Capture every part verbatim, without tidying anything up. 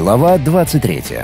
Глава двадцать третья.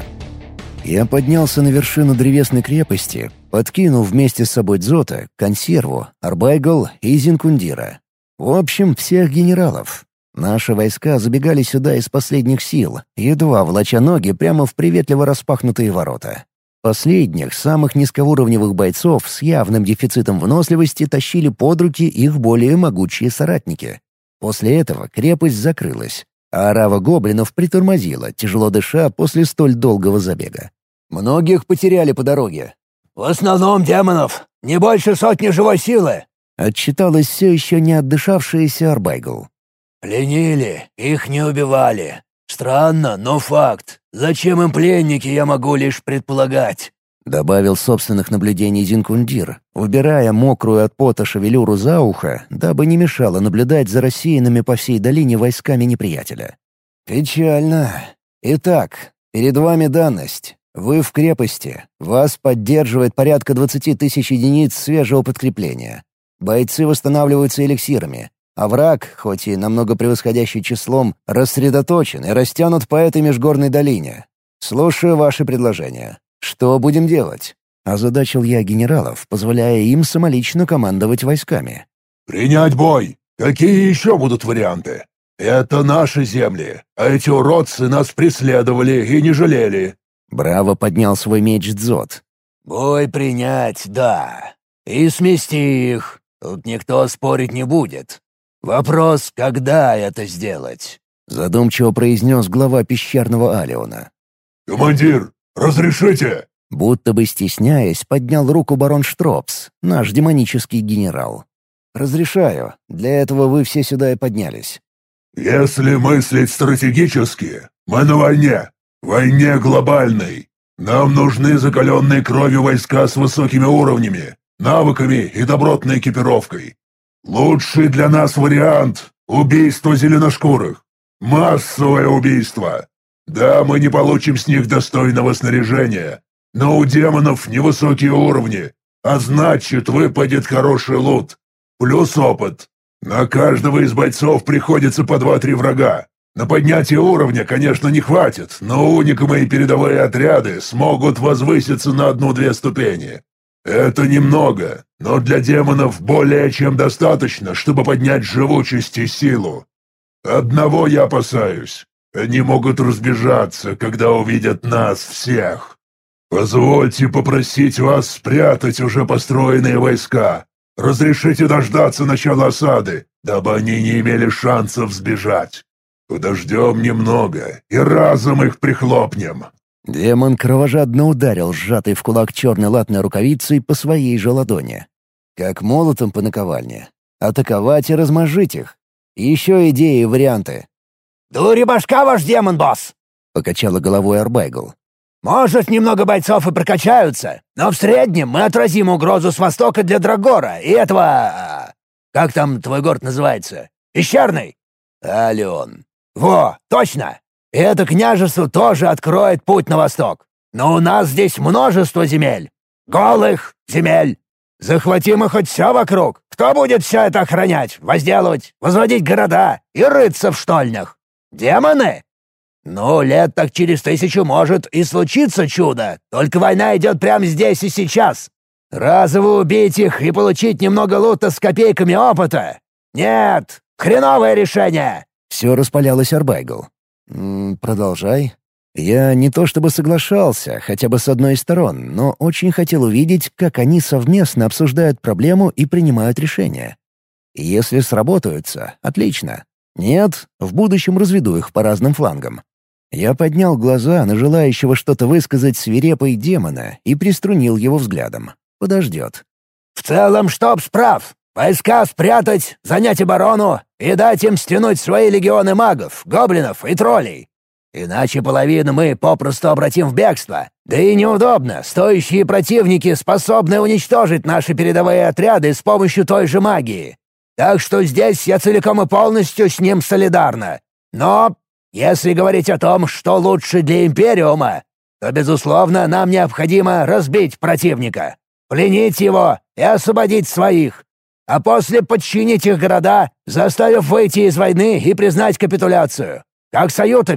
Я поднялся на вершину древесной крепости, подкинул вместе с собой Дзота, консерву, Арбайгл и Зинкундира. В общем, всех генералов. Наши войска забегали сюда из последних сил, едва волоча ноги прямо в приветливо распахнутые ворота. Последних, самых низкоуровневых бойцов с явным дефицитом выносливости тащили под руки их более могучие соратники. После этого крепость закрылась, а орава гоблинов притормозила, тяжело дыша после столь долгого забега. «Многих потеряли по дороге». «В основном демонов. Не больше сотни живой силы», — отчиталась все еще не отдышавшаяся Арбайгл. «Пленили, их не убивали. Странно, но факт. Зачем им пленники, я могу лишь предполагать», — добавил собственных наблюдений Зинкундир, убирая мокрую от пота шевелюру за ухо, дабы не мешало наблюдать за рассеянными по всей долине войсками неприятеля. «Печально. Итак, перед вами данность. Вы в крепости. Вас поддерживает порядка двадцати тысяч единиц свежего подкрепления. Бойцы восстанавливаются эликсирами. А враг, хоть и намного превосходящий числом, рассредоточен и растянут по этой межгорной долине. Слушаю ваши предложения. Что будем делать?» — озадачил я генералов, позволяя им самолично командовать войсками. «Принять бой! Какие еще будут варианты? Это наши земли, а эти уродцы нас преследовали и не жалели». Браво поднял свой меч Дзот. «Бой принять, да. И смести их. Тут никто спорить не будет. Вопрос, когда это сделать?» — задумчиво произнес глава пещерного Алиона. «Командир, разрешите?» Будто бы стесняясь, поднял руку барон Штропс, наш демонический генерал. «Разрешаю. Для этого вы все сюда и поднялись». «Если мыслить стратегически, мы на войне. Войне глобальной. Нам нужны закаленные кровью войска с высокими уровнями, навыками и добротной экипировкой. Лучший для нас вариант — убийство зеленошкурых. Массовое убийство. Да, мы не получим с них достойного снаряжения, но у демонов невысокие уровни, а значит, выпадет хороший лут. Плюс опыт. На каждого из бойцов приходится по два-три врага. На поднятие уровня, конечно, не хватит, но уникумы и передовые отряды смогут возвыситься на одну-две ступени. Это немного, но для демонов более чем достаточно, чтобы поднять живучесть и силу. Одного я опасаюсь. Они могут разбежаться, когда увидят нас всех. Позвольте попросить вас спрятать уже построенные войска. Разрешите дождаться начала осады, дабы они не имели шансов сбежать. Подождем немного и разом их прихлопнем». Демон кровожадно ударил сжатой в кулак черной латной рукавицей по своей же ладони. Как молотом по наковальне. Атаковать и размажить их. Еще идеи и варианты. «Дури башка ваш демон, босс!» — покачала головой Арбайгл. «Может, немного бойцов и прокачаются, но в среднем мы отразим угрозу с востока для Драгора и этого... Как там твой город называется? Пещерный?» «Алион». «Во, точно! И это княжество тоже откроет путь на восток. Но у нас здесь множество земель. Голых земель. Захватим их хоть все вокруг. Кто будет все это охранять, возделывать, возводить города и рыться в штольнях? Демоны? Ну, лет так через тысячу может и случиться чудо. Только война идет прямо здесь и сейчас. Разово убить их и получить немного лута с копейками опыта? Нет, хреновое решение!» Все распалялось Арбайгл. М-м, «Продолжай». Я не то чтобы соглашался, хотя бы с одной из сторон, но очень хотел увидеть, как они совместно обсуждают проблему и принимают решения. Если сработаются, отлично. Нет, в будущем разведу их по разным флангам. Я поднял глаза на желающего что-то высказать свирепой демона и приструнил его взглядом. Подождет. «В целом Штопс прав. Войска спрятать, занять оборону и дать им стянуть свои легионы магов, гоблинов и троллей. Иначе половину мы попросту обратим в бегство. Да и неудобно, стоящие противники способны уничтожить наши передовые отряды с помощью той же магии. Так что здесь я целиком и полностью с ним солидарна. Но если говорить о том, что лучше для Империума, то, безусловно, нам необходимо разбить противника, пленить его и освободить своих, а после подчинить их города, заставив выйти из войны и признать капитуляцию. Как с аютами.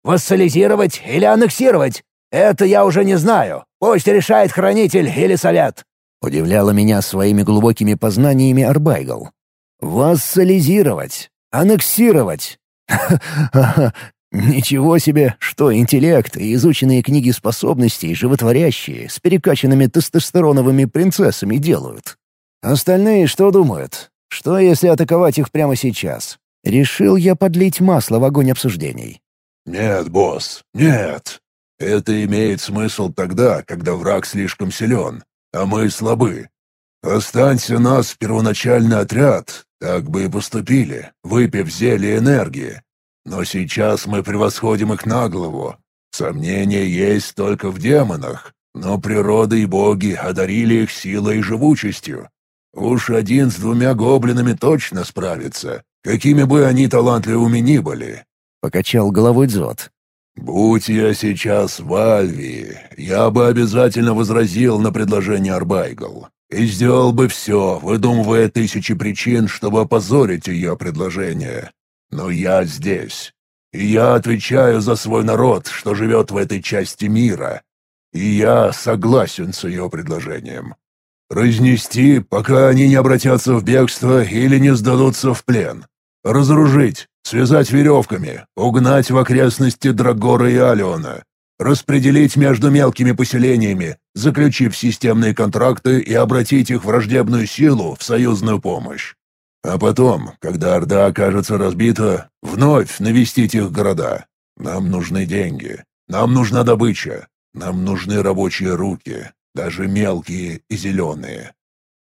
Вассализировать или аннексировать? Это я уже не знаю. Пусть решает хранитель или совет». Удивляла меня своими глубокими познаниями Арбайгл. «Вассализировать! Аннексировать!» Ничего себе, что интеллект и изученные книги способностей животворящие с перекачанными тестостероновыми принцессами делают. Остальные что думают? Что, если атаковать их прямо сейчас? Решил я подлить масло в огонь обсуждений. «Нет, босс, нет. Это имеет смысл тогда, когда враг слишком силен, а мы слабы. Останься нас в первоначальный отряд, так бы и поступили, выпив зелье энергии. Но сейчас мы превосходим их на голову. Сомнения есть только в демонах, но природа и боги одарили их силой и живучестью. Уж один с двумя гоблинами точно справится, какими бы они талантливыми ни были». Покачал головой Дзот. «Будь я сейчас в Альвии, я бы обязательно возразил на предложение Арбайгл и сделал бы все, выдумывая тысячи причин, чтобы опозорить ее предложение. Но я здесь, и я отвечаю за свой народ, что живет в этой части мира, и я согласен с ее предложением. Разнести, пока они не обратятся в бегство или не сдадутся в плен. Разоружить, связать веревками, угнать в окрестности Драгора и Алиона, распределить между мелкими поселениями, заключив системные контракты и обратить их враждебную силу в союзную помощь. А потом, когда Орда окажется разбита, вновь навестить их города. Нам нужны деньги, нам нужна добыча, нам нужны рабочие руки, даже мелкие и зеленые».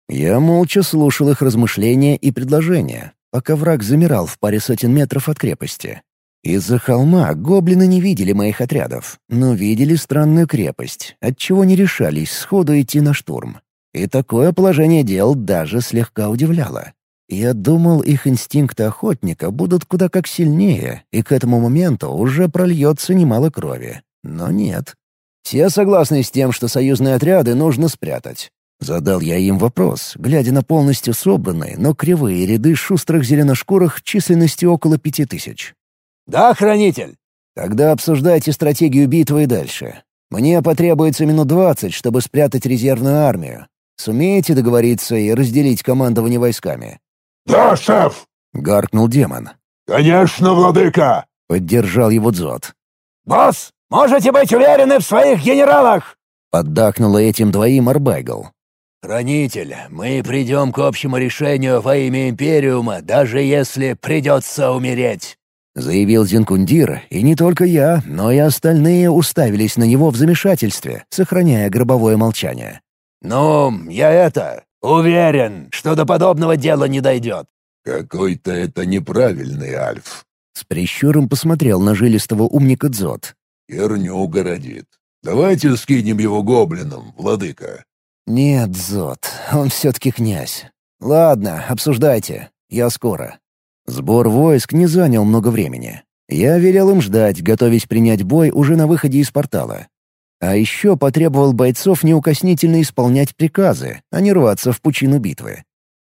Я молча слушал их размышления и предложения, пока враг замирал в паре сотен метров от крепости. Из-за холма гоблины не видели моих отрядов, но видели странную крепость, отчего не решались сходу идти на штурм. И такое положение дел даже слегка удивляло. Я думал, их инстинкты охотника будут куда как сильнее, и к этому моменту уже прольется немало крови. Но нет. Все согласны с тем, что союзные отряды нужно спрятать. Задал я им вопрос, глядя на полностью собранные, но кривые ряды шустрых зеленошкурых численностью около пяти тысяч. «Да, хранитель!» «Тогда обсуждайте стратегию битвы и дальше. Мне потребуется минут двадцать, чтобы спрятать резервную армию. Сумеете договориться и разделить командование войсками?» «Да, шеф!» — гаркнул демон. «Конечно, владыка!» — поддержал его Дзот. «Босс, можете быть уверены в своих генералах!» — поддакнула этим двоим Арбайгл. «Хранитель, мы придем к общему решению во имя Империума, даже если придется умереть», — заявил Зинкундир, и не только я, но и остальные уставились на него в замешательстве, сохраняя гробовое молчание. «Ну, я это... уверен, что до подобного дела не дойдет». «Какой-то это неправильный Альф», — с прищуром посмотрел на жилистого умника Дзот. «Херню городит. Давайте скинем его гоблинам, владыка». «Нет, Дзот, он все-таки князь. Ладно, обсуждайте. Я скоро». Сбор войск не занял много времени. Я велел им ждать, готовясь принять бой уже на выходе из портала. А еще потребовал бойцов неукоснительно исполнять приказы, а не рваться в пучину битвы.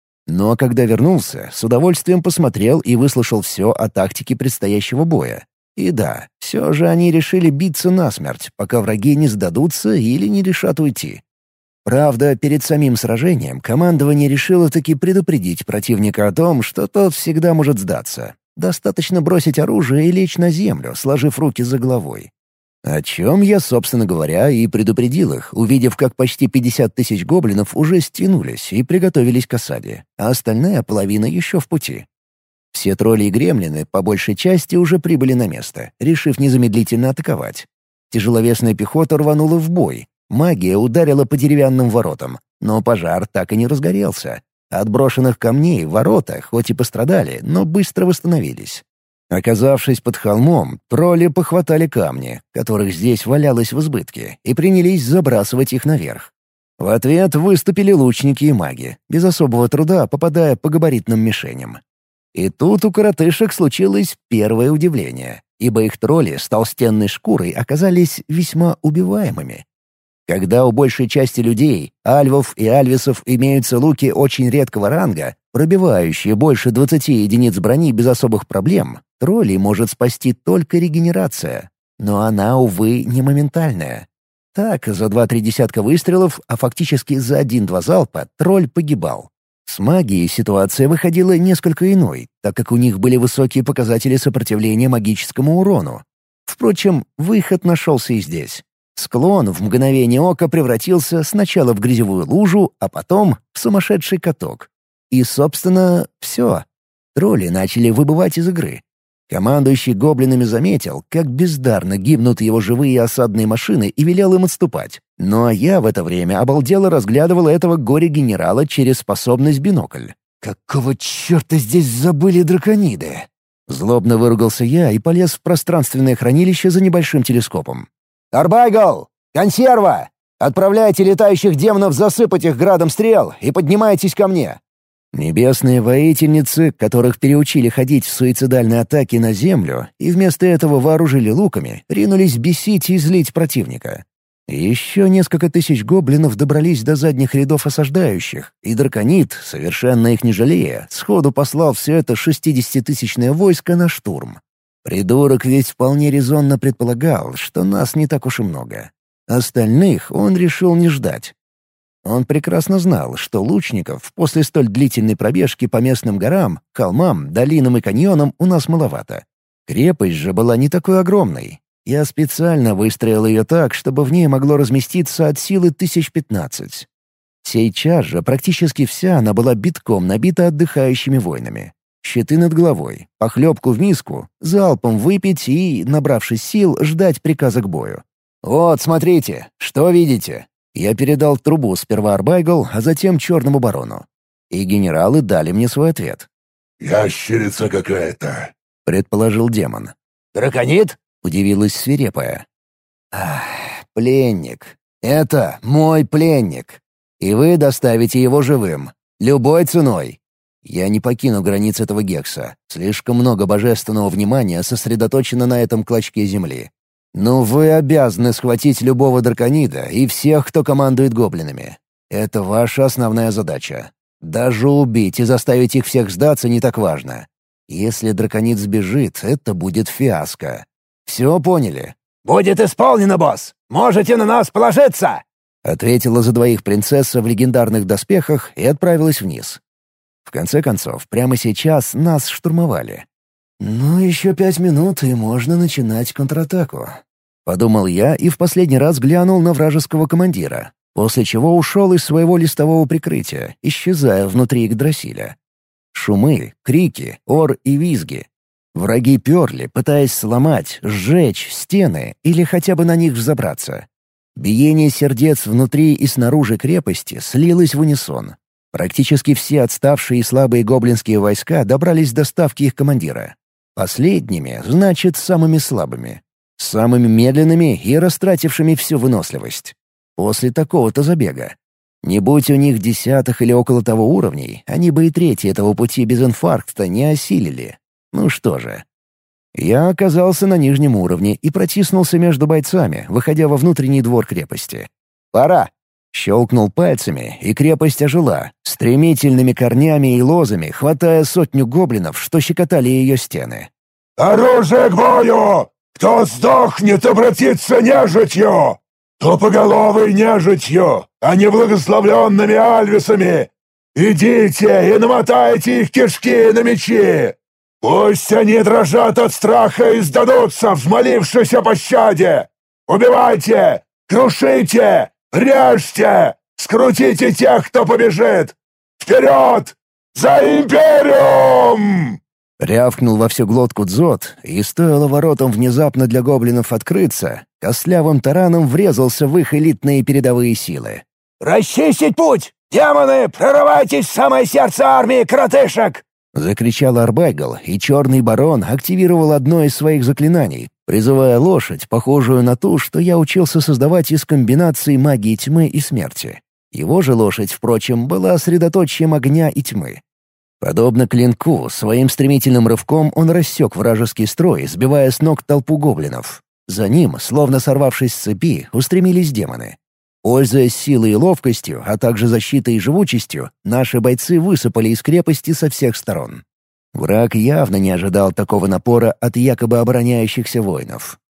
Но когда вернулся, с удовольствием посмотрел и выслушал все о тактике предстоящего боя. И да, все же они решили биться насмерть, пока враги не сдадутся или не решат уйти. Правда, перед самим сражением командование решило таки предупредить противника о том, что тот всегда может сдаться. Достаточно бросить оружие и лечь на землю, сложив руки за головой. О чем я, собственно говоря, и предупредил их, увидев, как почти пятьдесят тысяч гоблинов уже стянулись и приготовились к осаде, а остальная половина еще в пути. Все тролли и гремлины, по большей части, уже прибыли на место, решив незамедлительно атаковать. Тяжеловесная пехота рванула в бой. Магия ударила по деревянным воротам, но пожар так и не разгорелся. От брошенных камней ворота, хоть и пострадали, но быстро восстановились. Оказавшись под холмом, тролли похватали камни, которых здесь валялось в избытке, и принялись забрасывать их наверх. В ответ выступили лучники и маги, без особого труда попадая по габаритным мишеням. И тут у коротышек случилось первое удивление, ибо их тролли с толстенной шкурой оказались весьма убиваемыми. Когда у большей части людей, альвов и альвисов, имеются луки очень редкого ранга, пробивающие больше двадцати единиц брони без особых проблем, троллей может спасти только регенерация. Но она, увы, не моментальная. Так, за два-три десятка выстрелов, а фактически за один-два залпа, тролль погибал. С магией ситуация выходила несколько иной, так как у них были высокие показатели сопротивления магическому урону. Впрочем, выход нашелся и здесь. Склон в мгновение ока превратился сначала в грязевую лужу, а потом в сумасшедший каток. И, собственно, все. Тролли начали выбывать из игры. Командующий гоблинами заметил, как бездарно гибнут его живые осадные машины и велел им отступать. Ну а я в это время обалдело разглядывал этого горе-генерала через способность бинокль. «Какого черта здесь забыли дракониды?» Злобно выругался я и полез в пространственное хранилище за небольшим телескопом. «Арбайгл! Консерва! Отправляйте летающих демонов засыпать их градом стрел и поднимайтесь ко мне!» Небесные воительницы, которых переучили ходить в суицидальные атаки на землю и вместо этого вооружили луками, ринулись бесить и злить противника. Еще несколько тысяч гоблинов добрались до задних рядов осаждающих, и драконид, совершенно их не жалея, сходу послал все это шестидесятитысячное войско на штурм. Придурок ведь вполне резонно предполагал, что нас не так уж и много. Остальных он решил не ждать. Он прекрасно знал, что лучников после столь длительной пробежки по местным горам, холмам, долинам и каньонам у нас маловато. Крепость же была не такой огромной. Я специально выстроил ее так, чтобы в ней могло разместиться от силы тысяч пятнадцать. Сейчас же практически вся она была битком набита отдыхающими воинами. Щиты над головой, похлебку в миску, залпом выпить и, набравшись сил, ждать приказа к бою. «Вот, смотрите, что видите?» Я передал трубу сперва Арбайгл, а затем Черному барону. И генералы дали мне свой ответ. «Ящерица какая-то», — предположил демон. «Драконид?» — удивилась свирепая. «Ах, пленник. Это мой пленник. И вы доставите его живым. Любой ценой. Я не покину границ этого гекса. Слишком много божественного внимания сосредоточено на этом клочке земли. Но вы обязаны схватить любого драконида и всех, кто командует гоблинами. Это ваша основная задача. Даже убить и заставить их всех сдаться не так важно. Если драконид сбежит, это будет фиаско. Все поняли?» «Будет исполнено, босс! Можете на нас положиться!» Ответила за двоих принцесса в легендарных доспехах и отправилась вниз. В конце концов, прямо сейчас нас штурмовали. «Ну, еще пять минут, и можно начинать контратаку», — подумал я и в последний раз глянул на вражеского командира, после чего ушел из своего листового прикрытия, исчезая внутри Игдрасиля. Шумы, крики, ор и визги. Враги перли, пытаясь сломать, сжечь стены или хотя бы на них взобраться. Биение сердец внутри и снаружи крепости слилось в унисон. Практически все отставшие и слабые гоблинские войска добрались до ставки их командира. Последними, значит, самыми слабыми. Самыми медленными и растратившими всю выносливость. После такого-то забега. Не будь у них десятых или около того уровней, они бы и третий этого пути без инфаркта не осилили. Ну что же. Я оказался на нижнем уровне и протиснулся между бойцами, выходя во внутренний двор крепости. «Пора!» Щелкнул пальцами, и крепость ожила, стремительными корнями и лозами, хватая сотню гоблинов, что щекотали ее стены. «Оружие к бою! Кто сдохнет, обратится нежитью! Тупоголовой нежитью, а не благословленными альвисами! Идите и намотайте их кишки на мечи! Пусть они дрожат от страха и сдадутся, взмолившись о пощаде! Убивайте! Крушите! Режьте! Скрутите тех, кто побежит! Вперед! За Империум!» Рявкнул во всю глотку Дзот, и стоило воротам внезапно для гоблинов открыться, костлявым тараном врезался в их элитные передовые силы. «Расчистить путь! Демоны, прорывайтесь в самое сердце армии коротышек!» Закричал Арбайгл, и Черный Барон активировал одно из своих заклинаний, призывая лошадь, похожую на ту, что я учился создавать из комбинации магии тьмы и смерти. Его же лошадь, впрочем, была средоточием огня и тьмы. Подобно клинку, своим стремительным рывком он рассек вражеский строй, сбивая с ног толпу гоблинов. За ним, словно сорвавшись с цепи, устремились демоны. Пользуясь силой и ловкостью, а также защитой и живучестью, наши бойцы высыпали из крепости со всех сторон. Враг явно не ожидал такого напора от якобы обороняющихся воинов.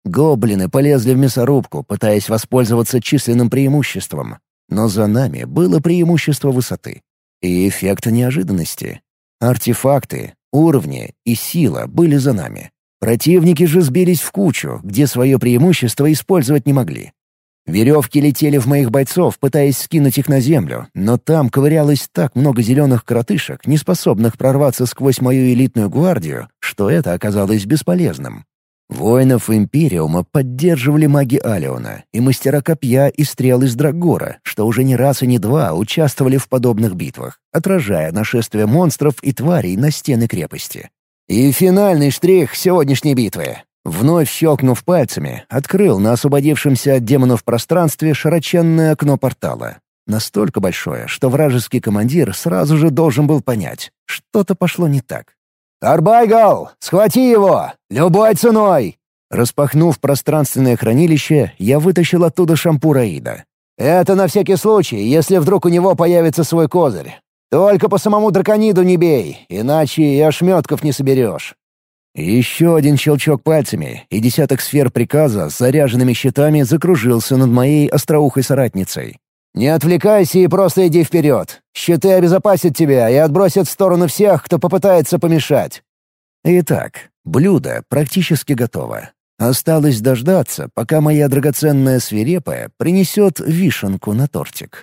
Гоблины полезли в мясорубку, пытаясь воспользоваться численным преимуществом. Но за нами было преимущество высоты. И эффект неожиданности. Артефакты, уровни и сила были за нами. Противники же сбились в кучу, где свое преимущество использовать не могли. Веревки летели в моих бойцов, пытаясь скинуть их на землю, но там ковырялось так много зеленых коротышек, не способных прорваться сквозь мою элитную гвардию, что это оказалось бесполезным. Воинов Империума поддерживали маги Алиона и мастера копья и стрел из Драгора, что уже не раз и не два участвовали в подобных битвах, отражая нашествие монстров и тварей на стены крепости. И финальный штрих сегодняшней битвы. Вновь щелкнув пальцами, открыл на освободившемся от демонов пространстве широченное окно портала. Настолько большое, что вражеский командир сразу же должен был понять, что-то пошло не так. «Арбайгал, схвати его! Любой ценой!» Распахнув пространственное хранилище, я вытащил оттуда шампур Аида. «Это на всякий случай, если вдруг у него появится свой козырь. Только по самому дракониду не бей, иначе и ошметков не соберешь». Еще один щелчок пальцами, и десяток сфер приказа с заряженными щитами закружился над моей остроухой соратницей. «Не отвлекайся и просто иди вперед. Щиты обезопасят тебя и отбросят в сторону всех, кто попытается помешать». Итак, блюдо практически готово. Осталось дождаться, пока моя драгоценная свирепая принесет вишенку на тортик.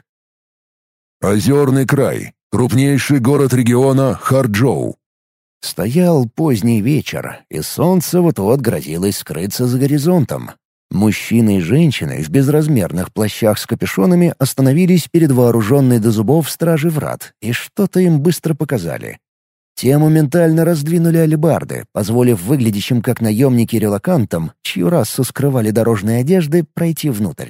Озерный край. Крупнейший город региона Харджоу. Стоял поздний вечер, и солнце вот-вот грозилось скрыться за горизонтом. Мужчины и женщины в безразмерных плащах с капюшонами остановились перед вооруженной до зубов стражей врат и что-то им быстро показали. Те моментально раздвинули алебарды, позволив выглядящим как наемники-релокантам, чью расу скрывали дорожные одежды, пройти внутрь.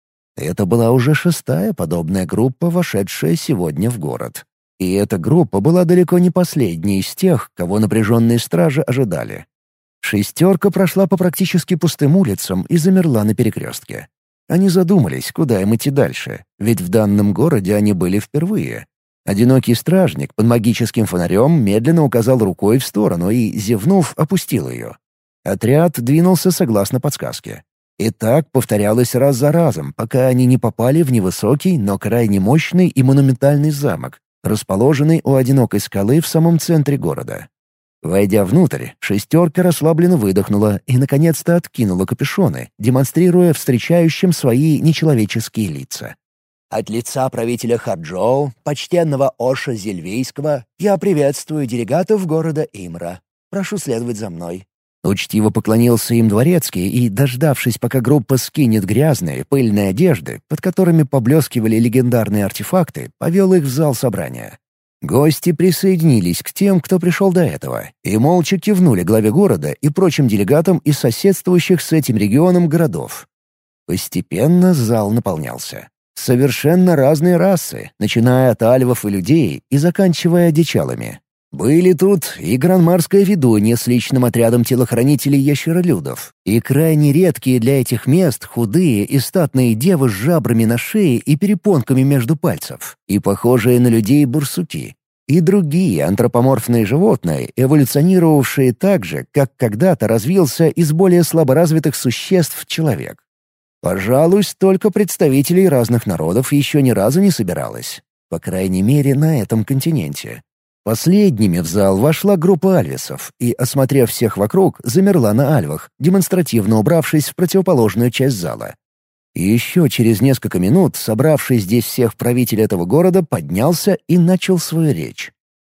Это была уже шестая подобная группа, вошедшая сегодня в город. И эта группа была далеко не последней из тех, кого напряженные стражи ожидали. Шестерка прошла по практически пустым улицам и замерла на перекрестке. Они задумались, куда им идти дальше, ведь в данном городе они были впервые. Одинокий стражник под магическим фонарем медленно указал рукой в сторону и, зевнув, опустил ее. Отряд двинулся согласно подсказке. И так повторялось раз за разом, пока они не попали в невысокий, но крайне мощный и монументальный замок, расположенный у одинокой скалы в самом центре города. Войдя внутрь, шестерка расслабленно выдохнула и, наконец-то, откинула капюшоны, демонстрируя встречающим свои нечеловеческие лица. «От лица правителя Харджоу, почтенного Оша Зельвейского, я приветствую делегатов города Имра. Прошу следовать за мной». Учтиво поклонился им дворецкий и, дождавшись, пока группа скинет грязные, пыльные одежды, под которыми поблескивали легендарные артефакты, повел их в зал собрания. Гости присоединились к тем, кто пришел до этого, и молча кивнули главе города и прочим делегатам из соседствующих с этим регионом городов. Постепенно зал наполнялся. Совершенно разные расы, начиная от альвов и людей и заканчивая дичалами. Были тут и гранмарская ведунья с личным отрядом телохранителей ящеролюдов, и крайне редкие для этих мест худые и статные девы с жабрами на шее и перепонками между пальцев, и похожие на людей барсуки, и другие антропоморфные животные, эволюционировавшие так же, как когда-то развился из более слаборазвитых существ человек. Пожалуй, столько представителей разных народов еще ни разу не собиралось, по крайней мере, на этом континенте. Последними в зал вошла группа альвисов и, осмотрев всех вокруг, замерла на альвах, демонстративно убравшись в противоположную часть зала. И еще через несколько минут, собравший здесь всех правитель этого города, поднялся и начал свою речь.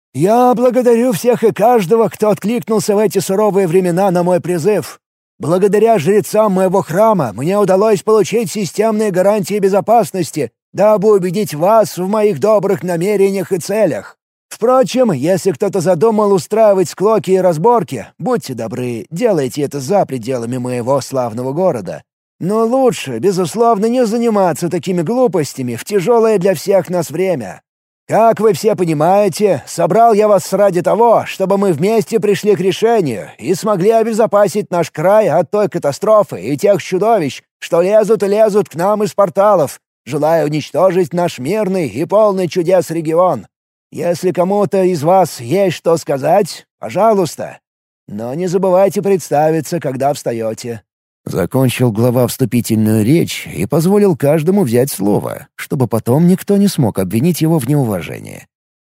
«Я благодарю всех и каждого, кто откликнулся в эти суровые времена на мой призыв. Благодаря жрецам моего храма мне удалось получить системные гарантии безопасности, дабы убедить вас в моих добрых намерениях и целях. Впрочем, если кто-то задумал устраивать склоки и разборки, будьте добры, делайте это за пределами моего славного города. Но лучше, безусловно, не заниматься такими глупостями в тяжелое для всех нас время. Как вы все понимаете, собрал я вас ради того, чтобы мы вместе пришли к решению и смогли обезопасить наш край от той катастрофы и тех чудовищ, что лезут и лезут к нам из порталов, желая уничтожить наш мирный и полный чудес регион. Если кому-то из вас есть что сказать, пожалуйста. Но не забывайте представиться, когда встаете». Закончил глава вступительную речь и позволил каждому взять слово, чтобы потом никто не смог обвинить его в неуважении.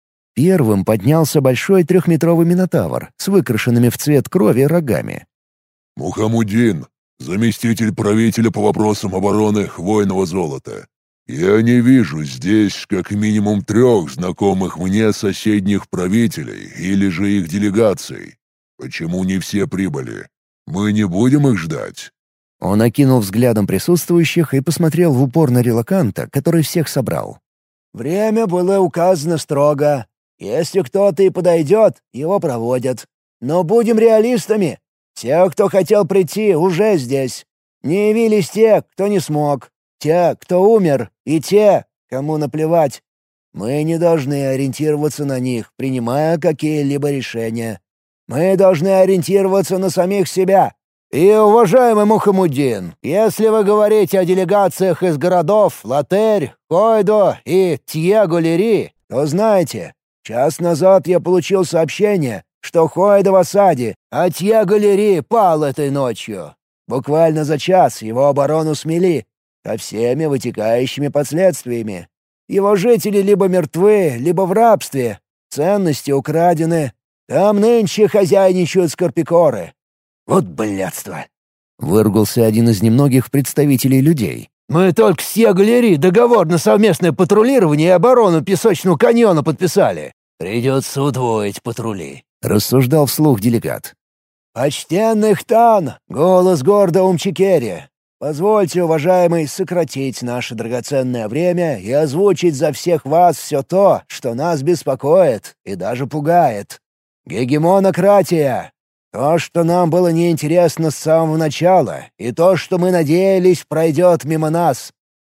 Первым поднялся большой трехметровый минотавр с выкрашенными в цвет крови рогами. «Мухаммудин, заместитель правителя по вопросам обороны хвойного золота. Я не вижу здесь как минимум трех знакомых мне соседних правителей или же их делегаций. Почему не все прибыли? Мы не будем их ждать?» Он окинул взглядом присутствующих и посмотрел в упор на релоканта, который всех собрал. «Время было указано строго. Если кто-то и подойдет, его проводят. Но будем реалистами. Те, кто хотел прийти, уже здесь. Не явились те, кто не смог. Те, кто умер, и те, кому наплевать. Мы не должны ориентироваться на них, принимая какие-либо решения. Мы должны ориентироваться на самих себя. И, уважаемый Мухаммудин, если вы говорите о делегациях из городов Латерь, Койдо и Тьего-Лири, то знайте, час назад я получил сообщение, что Койдо в осаде, а Тьего-Лири пал этой ночью. Буквально за час его оборону смели, со всеми вытекающими последствиями. Его жители либо мертвы, либо в рабстве, ценности украдены. Там нынче хозяйничают скорпикоры. Вот блядство!» Выругался один из немногих представителей людей. «Мы только с Тьего-Лири договор на совместное патрулирование и оборону Песочного каньона подписали. Придется удвоить патрули», — рассуждал вслух делегат. «Почтенный Хтан, голос города Умчикери, позвольте, уважаемый, сократить наше драгоценное время и озвучить за всех вас все то, что нас беспокоит и даже пугает. Гегемонократия. То, что нам было неинтересно с самого начала, и то, что мы надеялись, пройдет мимо нас.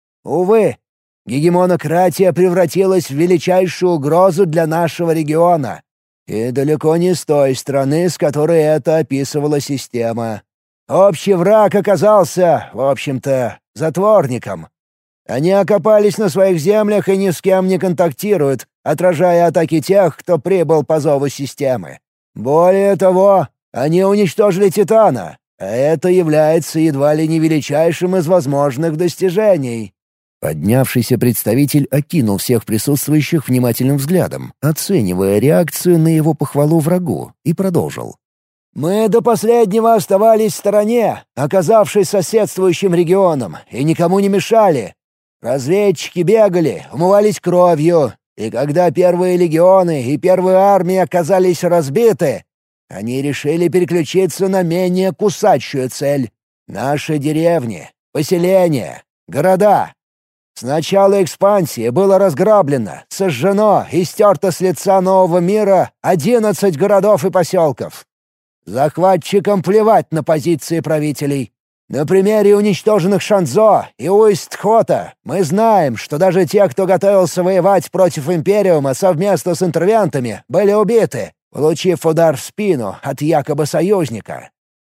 Увы, гегемонократия превратилась в величайшую угрозу для нашего региона. И далеко не с той страны, с которой это описывала система. Общий враг оказался, в общем-то, затворником. Они окопались на своих землях и ни с кем не контактируют, отражая атаки тех, кто прибыл по зову системы. Более того, они уничтожили Титана, а это является едва ли не величайшим из возможных достижений». Поднявшийся представитель окинул всех присутствующих внимательным взглядом, оценивая реакцию на его похвалу врагу, и продолжил. «Мы до последнего оставались в стороне, оказавшись соседствующим регионом, и никому не мешали. Разведчики бегали, умывались кровью, и когда первые легионы и первые армии оказались разбиты, они решили переключиться на менее кусачую цель — наши деревни, поселения, города. С начала экспансии было разграблено, сожжено и стерто с лица нового мира одиннадцать городов и поселков. Захватчикам плевать на позиции правителей. На примере уничтоженных Шанзо и Уист-Хота мы знаем, что даже те, кто готовился воевать против Империума совместно с интервентами, были убиты, получив удар в спину от якобы союзника.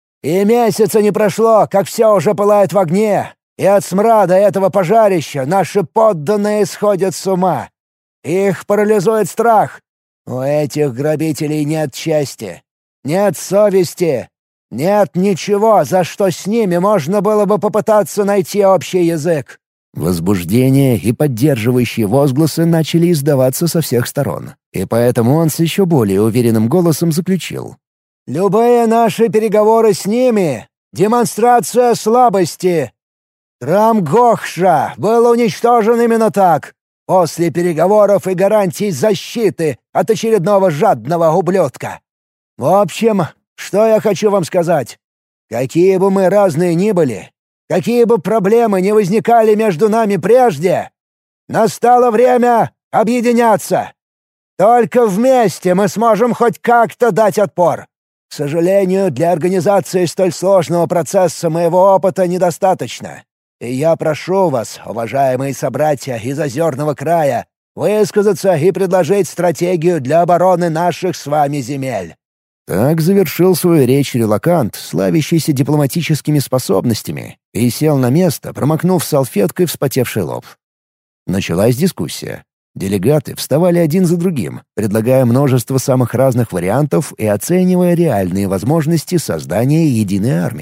И месяца не прошло, как все уже пылает в огне, и от смрада этого пожарища наши подданные сходят с ума. Их парализует страх. У этих грабителей нет чести, нет совести, нет ничего, за что с ними можно было бы попытаться найти общий язык». Возбуждение и поддерживающие возгласы начали издаваться со всех сторон, и поэтому он с еще более уверенным голосом заключил. «Любые наши переговоры с ними — демонстрация слабости. Храм Гохша был уничтожен именно так, после переговоров и гарантий защиты от очередного жадного ублюдка. В общем, что я хочу вам сказать. Какие бы мы разные ни были, какие бы проблемы ни возникали между нами прежде, настало время объединяться. Только вместе мы сможем хоть как-то дать отпор. К сожалению, для организации столь сложного процесса моего опыта недостаточно. И я прошу вас, уважаемые собратья из Озерного края, высказаться и предложить стратегию для обороны наших с вами земель». Так завершил свою речь релокант, славящийся дипломатическими способностями, и сел на место, промокнув салфеткой вспотевший лоб. Началась дискуссия. Делегаты вставали один за другим, предлагая множество самых разных вариантов и оценивая реальные возможности создания единой армии.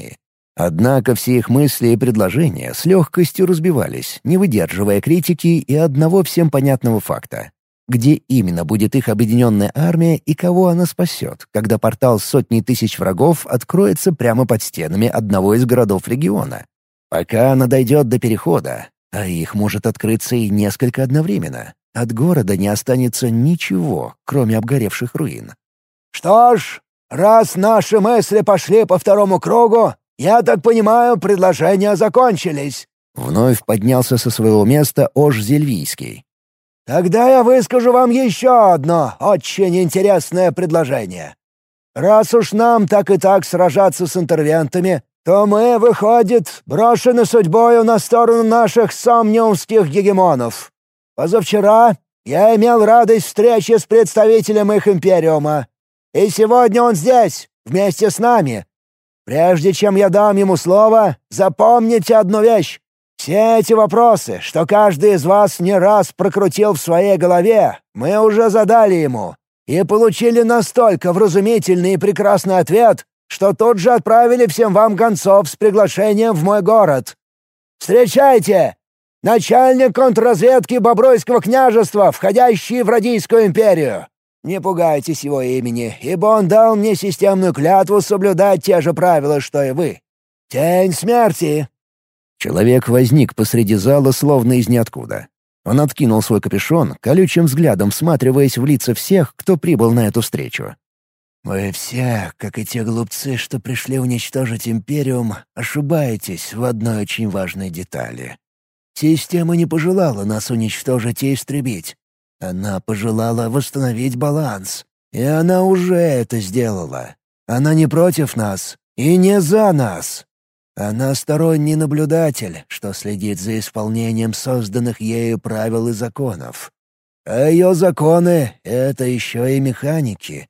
Однако все их мысли и предложения с легкостью разбивались, не выдерживая критики и одного всем понятного факта. Где именно будет их объединенная армия и кого она спасет, когда портал с сотней тысяч врагов откроется прямо под стенами одного из городов региона? Пока она дойдет до перехода, а их может открыться и несколько одновременно, от города не останется ничего, кроме обгоревших руин. «Что ж, раз наши мысли пошли по второму кругу, я так понимаю, предложения закончились». Вновь поднялся со своего места Ош Зельвийский. «Тогда я выскажу вам еще одно очень интересное предложение. Раз уж нам так и так сражаться с интервентами, то мы, выходит, брошены судьбою на сторону наших сомниумских гегемонов. Позавчера я имел радость встречи с представителем их империума, и сегодня он здесь, вместе с нами. Прежде чем я дам ему слово, запомните одну вещь. Все эти вопросы, что каждый из вас не раз прокрутил в своей голове, мы уже задали ему и получили настолько вразумительный и прекрасный ответ, что тут же отправили всем вам гонцов с приглашением в мой город. Встречайте! Начальник контрразведки Бобруйского княжества, входящий в Радийскую империю. Не пугайтесь его имени, ибо он дал мне системную клятву соблюдать те же правила, что и вы. Тень смерти!» Человек возник посреди зала, словно из ниоткуда. Он откинул свой капюшон, колючим взглядом всматриваясь в лица всех, кто прибыл на эту встречу. «Вы все, как и те глупцы, что пришли уничтожить Империум, ошибаетесь в одной очень важной детали. Система не пожелала нас уничтожить и истребить. Она пожелала восстановить баланс. И она уже это сделала. Она не против нас и не за нас. Она сторонний наблюдатель, что следит за исполнением созданных ею правил и законов. А ее законы — это еще и механики.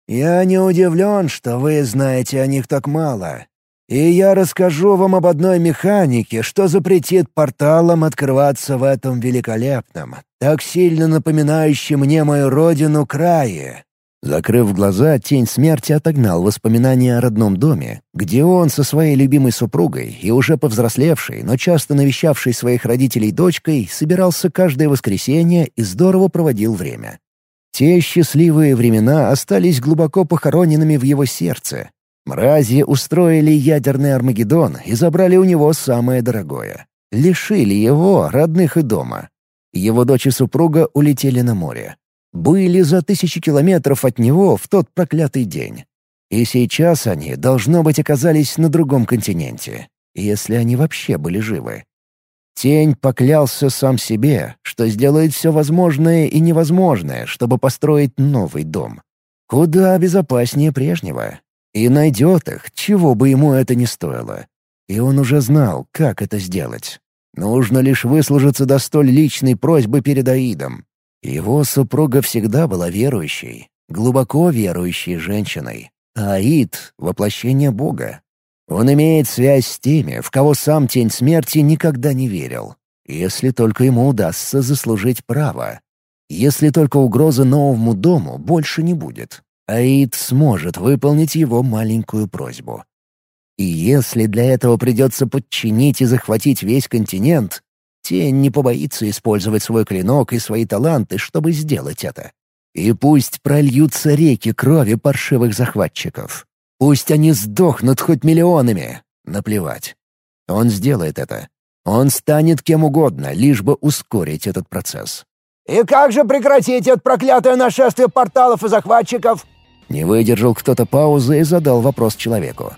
Я не удивлен, что вы знаете о них так мало. И я расскажу вам об одной механике, что запретит порталам открываться в этом великолепном, так сильно напоминающем мне мою родину крае». Закрыв глаза, тень смерти отогнал воспоминания о родном доме, где он со своей любимой супругой и уже повзрослевшей, но часто навещавшей своих родителей дочкой, собирался каждое воскресенье и здорово проводил время. Те счастливые времена остались глубоко похороненными в его сердце. Мрази устроили ядерный Армагеддон и забрали у него самое дорогое. Лишили его родных и дома. Его дочь и супруга улетели на море. Были за тысячи километров от него в тот проклятый день. И сейчас они, должно быть, оказались на другом континенте, если они вообще были живы. Тень поклялся сам себе, что сделает все возможное и невозможное, чтобы построить новый дом. Куда безопаснее прежнего. И найдет их, чего бы ему это ни стоило. И он уже знал, как это сделать. Нужно лишь выслужиться до столь личной просьбы перед Аидом. Его супруга всегда была верующей, глубоко верующей женщиной. А Аид — воплощение Бога. Он имеет связь с теми, в кого сам Тень Смерти никогда не верил. Если только ему удастся заслужить право. Если только угрозы новому дому больше не будет. Аид сможет выполнить его маленькую просьбу. И если для этого придется подчинить и захватить весь континент, Тень не побоится использовать свой клинок и свои таланты, чтобы сделать это. И пусть прольются реки крови паршивых захватчиков. Пусть они сдохнут хоть миллионами. Наплевать. Он сделает это. Он станет кем угодно, лишь бы ускорить этот процесс. «И как же прекратить это проклятое нашествие порталов и захватчиков?» Не выдержал кто-то паузы и задал вопрос человеку.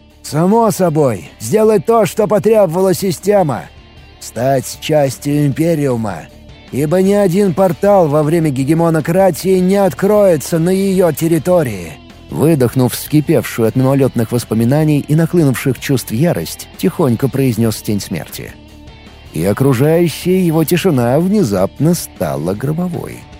«Само собой, сделать то, что потребовала система. Стать частью Империума. Ибо ни один портал во время гегемонократии не откроется на ее территории». Выдохнув вскипевшую от мимолетных воспоминаний и нахлынувших чувств ярость, тихонько произнес Тень Смерти. И окружающая его тишина внезапно стала гробовой.